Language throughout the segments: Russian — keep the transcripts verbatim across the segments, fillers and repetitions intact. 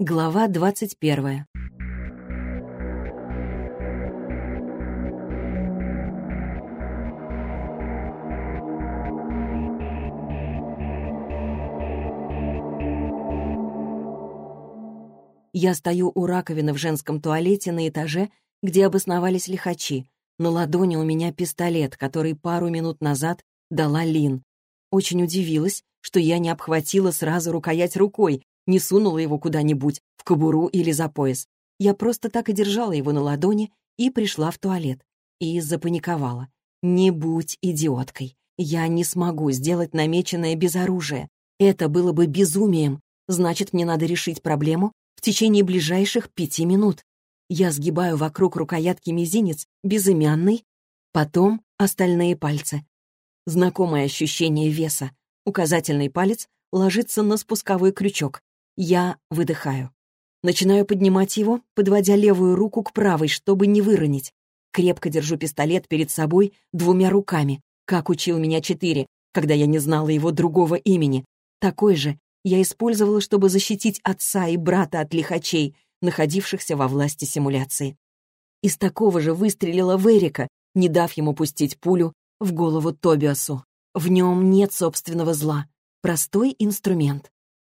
Глава двадцать первая. Я стою у раковины в женском туалете на этаже, где обосновались лихачи. На ладони у меня пистолет, который пару минут назад дала Лин. Очень удивилась, что я не обхватила сразу рукоять рукой, не сунула его куда-нибудь, в кобуру или за пояс. Я просто так и держала его на ладони и пришла в туалет. И запаниковала. Не будь идиоткой. Я не смогу сделать намеченное без оружия. Это было бы безумием. Значит, мне надо решить проблему в течение ближайших пяти минут. Я сгибаю вокруг рукоятки мизинец, безымянный, потом остальные пальцы. Знакомое ощущение веса. Указательный палец ложится на спусковой крючок. Я выдыхаю. Начинаю поднимать его, подводя левую руку к правой, чтобы не выронить. Крепко держу пистолет перед собой двумя руками, как учил меня Четыре, когда я не знала его другого имени. Такой же я использовала, чтобы защитить отца и брата от лихачей, находившихся во власти симуляции. Из такого же выстрелила в Эрика, не дав ему пустить пулю в голову Тобиасу. В нем нет собственного зла. Простой инструмент.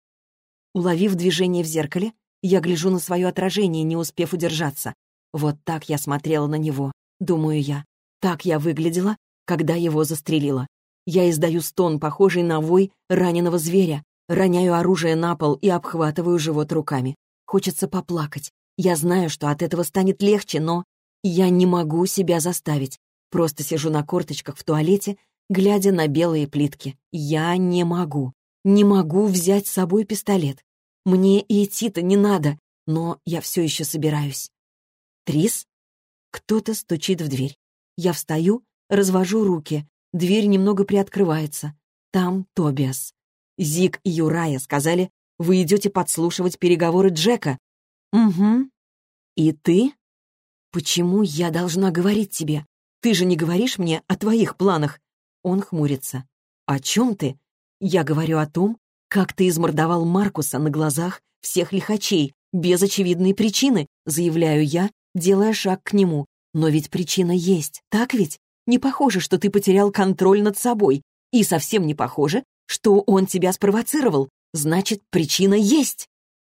Уловив движение в зеркале, я гляжу на свое отражение, не успев удержаться. Вот так я смотрела на него, думаю я. Так я выглядела, когда его застрелила. Я издаю стон, похожий на вой раненого зверя, роняю оружие на пол и обхватываю живот руками. Хочется поплакать. Я знаю, что от этого станет легче, но я не могу себя заставить. Просто сижу на корточках в туалете, глядя на белые плитки. Я не могу. Не могу взять с собой пистолет. Мне и идти-то не надо, но я все еще собираюсь. Трис? Кто-то стучит в дверь. Я встаю, развожу руки. Дверь немного приоткрывается. Там Тобиас. Зик и Юрая сказали, вы идете подслушивать переговоры Джека. Угу. И ты? Почему я должна говорить тебе? Ты же не говоришь мне о твоих планах. Он хмурится. О чем ты? Я говорю о том, как ты измордовал Маркуса на глазах всех лихачей, без очевидной причины, заявляю я, делая шаг к нему. Но ведь причина есть, так ведь? Не похоже, что ты потерял контроль над собой. И совсем не похоже, что он тебя спровоцировал. Значит, причина есть.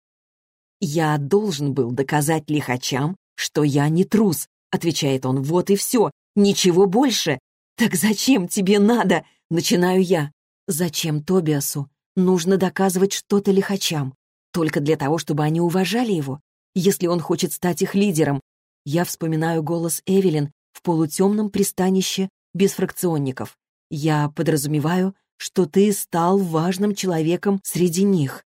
Я должен был доказать лихачам, что я не трус, отвечает он. Вот и все, ничего больше. Так зачем тебе надо? Начинаю я. Зачем Тобиасу нужно доказывать что-то лихачам? Только для того, чтобы они уважали его? Если он хочет стать их лидером. Я вспоминаю голос Эвелин в полутемном пристанище без фракционников. Я подразумеваю, что ты стал важным человеком среди них.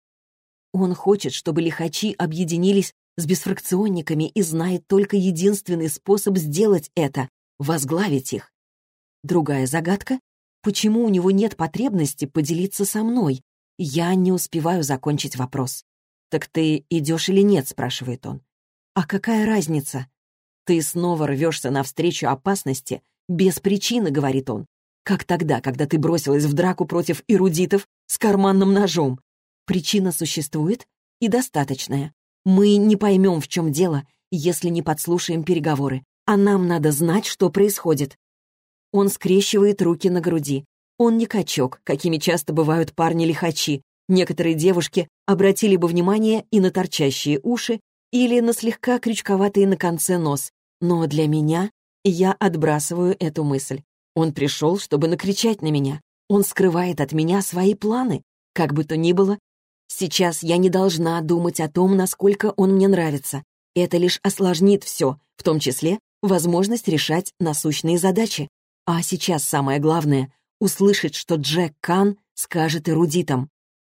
Он хочет, чтобы лихачи объединились с бесфракционниками и знает только единственный способ сделать это — возглавить их. Другая загадка — почему у него нет потребности поделиться со мной? Я не успеваю закончить вопрос. «Так ты идешь или нет?» — спрашивает он. «А какая разница?» «Ты снова рвешься навстречу опасности без причины», — говорит он. «Как тогда, когда ты бросилась в драку против эрудитов с карманным ножом? Причина существует и достаточная. Мы не поймем, в чем дело, если не подслушаем переговоры, а нам надо знать, что происходит». Он скрещивает руки на груди. Он не качок, какими часто бывают парни-лихачи. Некоторые девушки обратили бы внимание и на торчащие уши, или на слегка крючковатый на конце нос. Но для меня я отбрасываю эту мысль. Он пришел, чтобы накричать на меня. Он скрывает от меня свои планы. Как бы то ни было, сейчас я не должна думать о том, насколько он мне нравится. Это лишь осложнит все, в том числе возможность решать насущные задачи. А сейчас самое главное — услышать, что Джек Кан скажет эрудитам.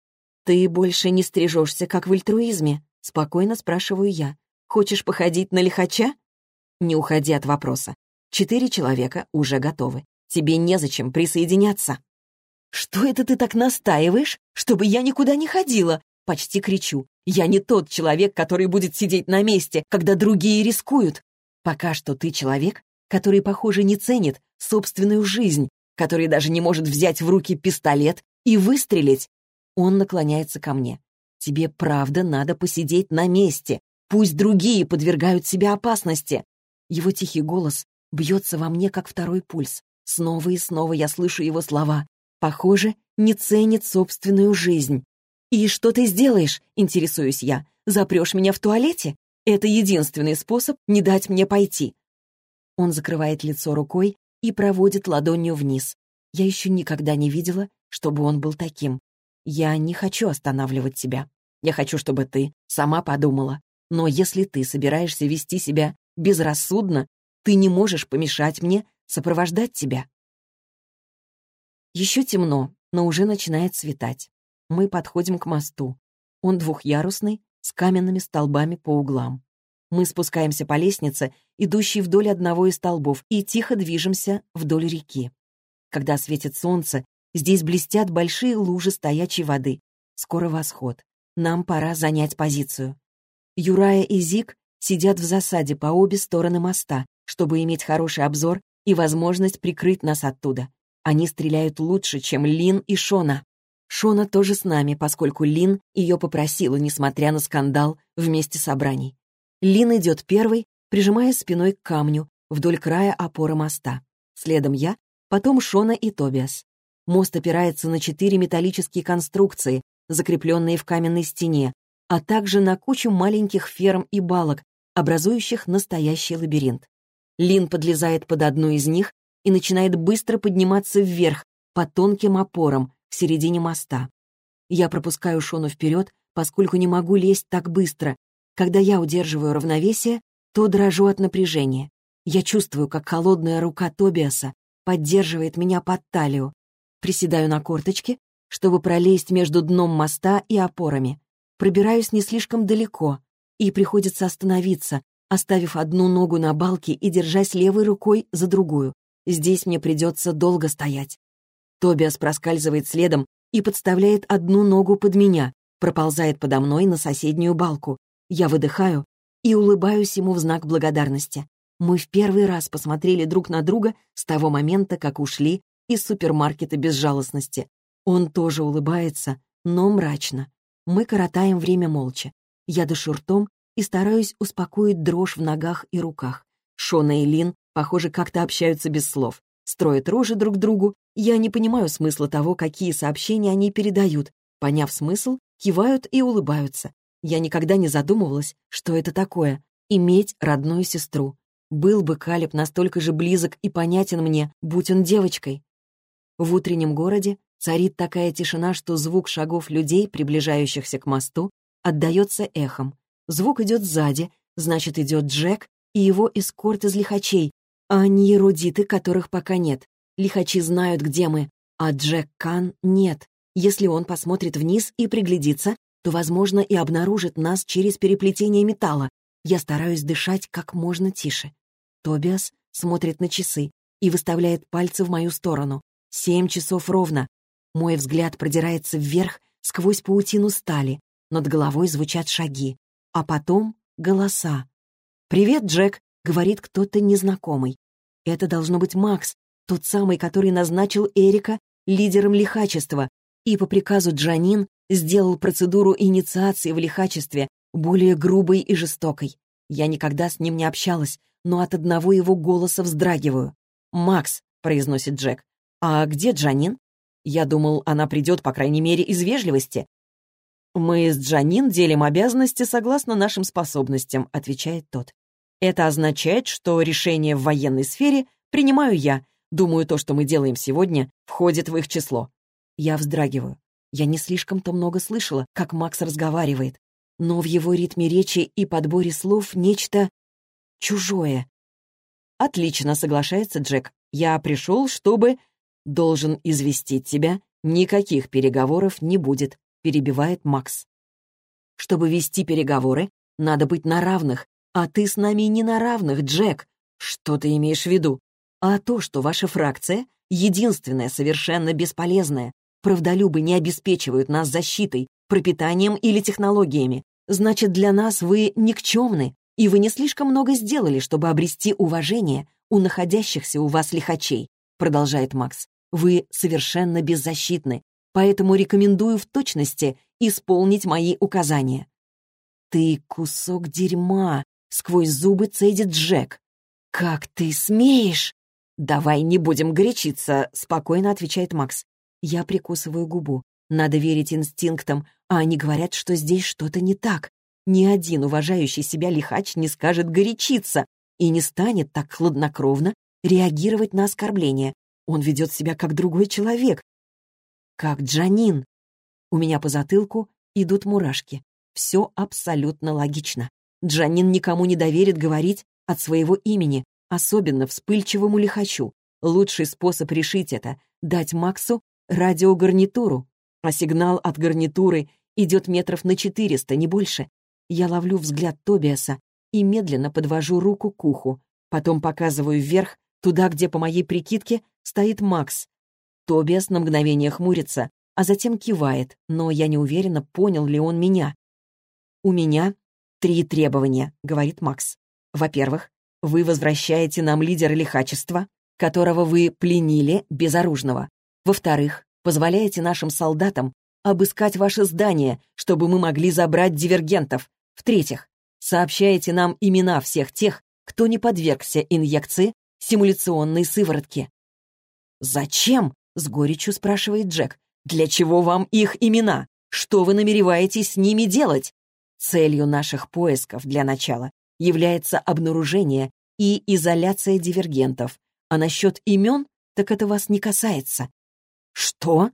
«Ты больше не стрижешься, как в альтруизме?» — спокойно спрашиваю я. «Хочешь походить на лихача?» Не уходи от вопроса. Четыре человека уже готовы. Тебе незачем присоединяться. «Что это ты так настаиваешь, чтобы я никуда не ходила?» Почти кричу. «Я не тот человек, который будет сидеть на месте, когда другие рискуют. Пока что ты человек, который, похоже, не ценит собственную жизнь, который даже не может взять в руки пистолет и выстрелить». Он наклоняется ко мне. Тебе правда надо посидеть на месте. Пусть другие подвергают себя опасности. Его тихий голос бьется во мне, как второй пульс. Снова и снова я слышу его слова. Похоже, не ценит собственную жизнь. «И что ты сделаешь?» — интересуюсь я. «Запрешь меня в туалете? Это единственный способ не дать мне пойти». Он закрывает лицо рукой и проводит ладонью вниз. Я еще никогда не видела, чтобы он был таким. «Я не хочу останавливать тебя. Я хочу, чтобы ты сама подумала. Но если ты собираешься вести себя безрассудно, ты не можешь помешать мне сопровождать тебя». Еще темно, но уже начинает светать. Мы подходим к мосту. Он двухъярусный, с каменными столбами по углам. Мы спускаемся по лестнице, идущей вдоль одного из столбов, и тихо движемся вдоль реки. Когда светит солнце, здесь блестят большие лужи стоячей воды. Скоро восход. Нам пора занять позицию. Юрая и Зик сидят в засаде по обе стороны моста, чтобы иметь хороший обзор и возможность прикрыть нас оттуда. Они стреляют лучше, чем Лин и Шона. Шона тоже с нами, поскольку Лин ее попросила, несмотря на скандал, вместе собраний. Лин идет первой, прижимая спиной к камню, вдоль края опоры моста. Следом я, потом Шона и Тобиас. Мост опирается на четыре металлические конструкции, закрепленные в каменной стене, а также на кучу маленьких ферм и балок, образующих настоящий лабиринт. Лин подлезает под одну из них и начинает быстро подниматься вверх по тонким опорам в середине моста. Я пропускаю Шону вперед, поскольку не могу лезть так быстро. Когда я удерживаю равновесие, то дрожу от напряжения. Я чувствую, как холодная рука Тобиаса поддерживает меня под талию. Приседаю на корточки, чтобы пролезть между дном моста и опорами. Пробираюсь не слишком далеко, и приходится остановиться, оставив одну ногу на балке и держась левой рукой за другую. Здесь мне придется долго стоять. Тобиас проскальзывает следом и подставляет одну ногу под меня, проползает подо мной на соседнюю балку. Я выдыхаю и улыбаюсь ему в знак благодарности. Мы в первый раз посмотрели друг на друга с того момента, как ушли из супермаркета безжалостности. Он тоже улыбается, но мрачно. Мы коротаем время молча. Я дышу ртом и стараюсь успокоить дрожь в ногах и руках. Шона и Лин, похоже, как-то общаются без слов. Строят рожи друг другу. Я не понимаю смысла того, какие сообщения они передают. Поняв смысл, кивают и улыбаются. Я никогда не задумывалась, что это такое — иметь родную сестру. Был бы Калеб настолько же близок и понятен мне, будь он девочкой. В утреннем городе царит такая тишина, что звук шагов людей, приближающихся к мосту, отдается эхом. Звук идет сзади, значит, идет Джек и его эскорт из лихачей, а не эрудиты, которых пока нет. Лихачи знают, где мы, а Джек Кан нет. Если он посмотрит вниз и приглядится, то, возможно, и обнаружит нас через переплетение металла. Я стараюсь дышать как можно тише. Тобиас смотрит на часы и выставляет пальцы в мою сторону. Семь часов ровно. Мой взгляд продирается вверх сквозь паутину стали. Над головой звучат шаги. А потом голоса. «Привет, Джек», — говорит кто-то незнакомый. Это должно быть Макс, тот самый, который назначил Эрика лидером лихачества и по приказу Джанин сделал процедуру инициации в лихачестве более грубой и жестокой. Я никогда с ним не общалась, но от одного его голоса вздрагиваю. «Макс», — произносит Джек, — «а где Джанин?» Я думал, она придет, по крайней мере, из вежливости. «Мы с Джанин делим обязанности согласно нашим способностям», — отвечает тот. «Это означает, что решение в военной сфере принимаю я. Думаю, то, что мы делаем сегодня, входит в их число». Я вздрагиваю. Я не слишком-то много слышала, как Макс разговаривает, но в его ритме речи и подборе слов нечто чужое. «Отлично», — соглашается Джек. «Я пришел, чтобы...» «Должен известить тебя, никаких переговоров не будет», — перебивает Макс. «Чтобы вести переговоры, надо быть на равных, а ты с нами не на равных, Джек. Что ты имеешь в виду? А то, что ваша фракция единственная, совершенно бесполезная. Правдолюбы не обеспечивают нас защитой, пропитанием или технологиями. Значит, для нас вы никчемны, и вы не слишком много сделали, чтобы обрести уважение у находящихся у вас лихачей», — продолжает Макс. «Вы совершенно беззащитны. поэтому рекомендую в точности исполнить мои указания». «Ты кусок дерьма!» — сквозь зубы цедит Джек. «Как ты смеешь?» «Давай не будем горячиться», — спокойно отвечает Макс. Я прикусываю губу. Надо верить инстинктам, а они говорят, что здесь что-то не так. Ни один уважающий себя лихач не скажет горячиться и не станет так хладнокровно реагировать на оскорбление. Он ведет себя как другой человек. Как Джанин. У меня по затылку идут мурашки. Все абсолютно логично. Джанин никому не доверит говорить от своего имени, особенно вспыльчивому лихачу. Лучший способ решить это — дать Максу радиогарнитуру, а сигнал от гарнитуры идет метров на четыреста, не больше. Я ловлю взгляд Тобиаса и медленно подвожу руку к уху, потом показываю вверх, туда, где, по моей прикидке, стоит Макс. Тобиас на мгновение хмурится, а затем кивает, но я не уверена, понял ли он меня. «У меня три требования», — говорит Макс. «Во-первых, вы возвращаете нам лидера лихачества, которого вы пленили безоружного. Во-вторых, позволяете нашим солдатам обыскать ваше здание, чтобы мы могли забрать дивергентов. В-третьих, сообщаете нам имена всех тех, кто не подвергся инъекции симуляционной сыворотки». «Зачем?» — с горечью спрашивает Джек. «Для чего вам их имена? Что вы намереваетесь с ними делать?» «Целью наших поисков для начала является обнаружение и изоляция дивергентов, а насчет имен, так это вас не касается». «Что?»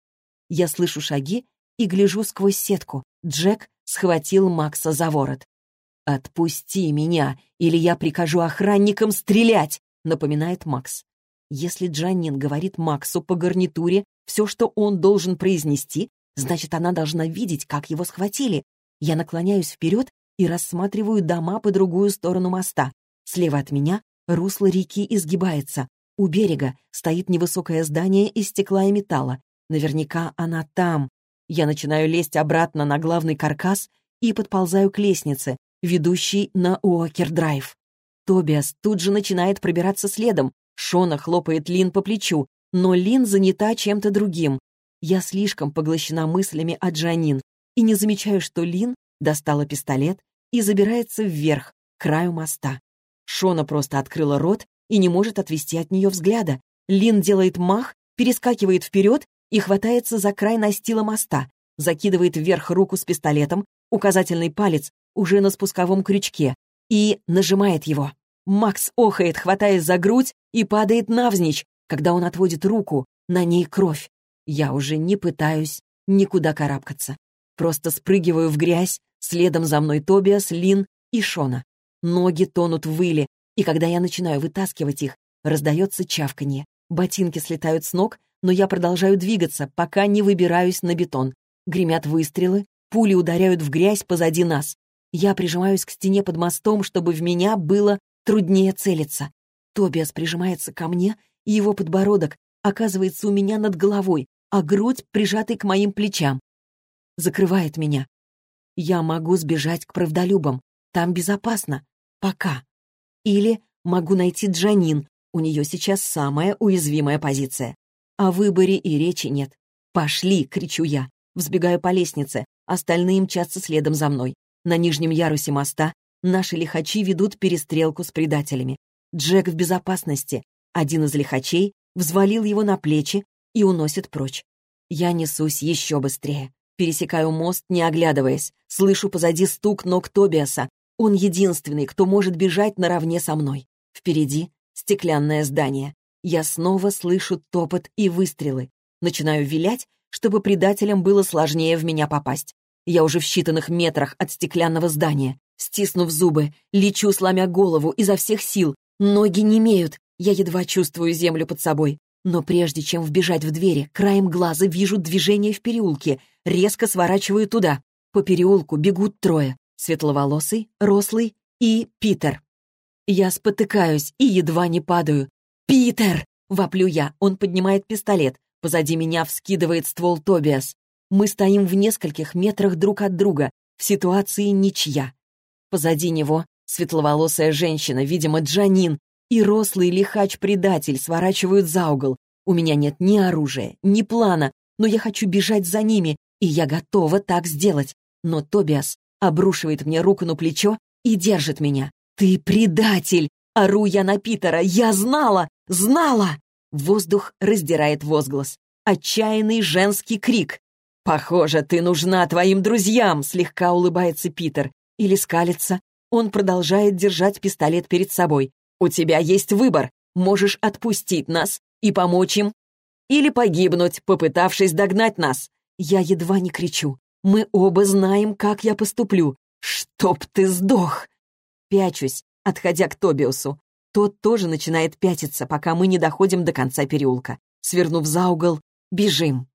Я слышу шаги и гляжу сквозь сетку. Джек схватил Макса за ворот. «Отпусти меня, или я прикажу охранникам стрелять», — напоминает Макс. Если Джанин говорит Максу по гарнитуре все, что он должен произнести, значит, она должна видеть, как его схватили. Я наклоняюсь вперед и рассматриваю дома по другую сторону моста. Слева от меня русло реки изгибается. У берега стоит невысокое здание из стекла и металла. Наверняка она там. Я начинаю лезть обратно на главный каркас и подползаю к лестнице, ведущей на Уокер-драйв. Тобиас тут же начинает пробираться следом. Шона хлопает Лин по плечу, но Лин занята чем-то другим. Я слишком поглощена мыслями о Джанин и не замечаю, что Лин достала пистолет и забирается вверх, к краю моста. Шона просто открыла рот и не может отвести от нее взгляда. Лин делает мах, перескакивает вперед и хватается за край настила моста, закидывает вверх руку с пистолетом, указательный палец уже на спусковом крючке, и нажимает его. Макс охает, хватаясь за грудь, и падает навзничь, когда он отводит руку, на ней кровь. Я уже не пытаюсь никуда карабкаться. Просто спрыгиваю в грязь, следом за мной Тобиас, Лин и Шона. Ноги тонут в выле, и когда я начинаю вытаскивать их, раздается чавканье. Ботинки слетают с ног, но я продолжаю двигаться, пока не выбираюсь на бетон. Гремят выстрелы, пули ударяют в грязь позади нас. Я прижимаюсь к стене под мостом, чтобы в меня было труднее целиться. Тобиас прижимается ко мне, и его подбородок оказывается у меня над головой, а грудь, прижатой к моим плечам, закрывает меня. Я могу сбежать к правдолюбам. Там безопасно. Пока. Или могу найти Джанин. У нее сейчас самая уязвимая позиция. О выборе и речи нет. «Пошли!» — кричу я. Взбегаю по лестнице. Остальные мчатся следом за мной. На нижнем ярусе моста наши лихачи ведут перестрелку с предателями. Джек в безопасности. Один из лихачей взвалил его на плечи и уносит прочь. Я несусь еще быстрее. Пересекаю мост, не оглядываясь. Слышу позади стук ног Тобиаса. Он единственный, кто может бежать наравне со мной. Впереди стеклянное здание. Я снова слышу топот и выстрелы. Начинаю вилять, чтобы предателям было сложнее в меня попасть. Я уже в считанных метрах от стеклянного здания. Стиснув зубы, лечу, сломя голову изо всех сил. Ноги немеют. Я едва чувствую землю под собой. Но прежде чем вбежать в двери, краем глаза вижу движение в переулке. Резко сворачиваю туда. По переулку бегут трое. Светловолосый, рослый и Питер. Я спотыкаюсь и едва не падаю. «Питер!» — воплю я. Он поднимает пистолет. Позади меня вскидывает ствол Тобиас. Мы стоим в нескольких метрах друг от друга. В ситуации ничья. Позади него светловолосая женщина, видимо, Джанин, и рослый лихач-предатель сворачивают за угол. У меня нет ни оружия, ни плана, но я хочу бежать за ними, и я готова так сделать. Но Тобиас обрушивает мне руку на плечо и держит меня. «Ты предатель!» — ору я на Питера. «Я знала! Знала!» Воздух раздирает возглас. Отчаянный женский крик. «Похоже, ты нужна твоим друзьям!» — слегка улыбается Питер. Или скалится. Он продолжает держать пистолет перед собой. «У тебя есть выбор. Можешь отпустить нас и помочь им, или погибнуть, попытавшись догнать нас». Я едва не кричу. Мы оба знаем, как я поступлю. «Чтоб ты сдох!» Пячусь, отходя к Тобиасу. Тот тоже начинает пятиться, пока мы не доходим до конца переулка. Свернув за угол, бежим.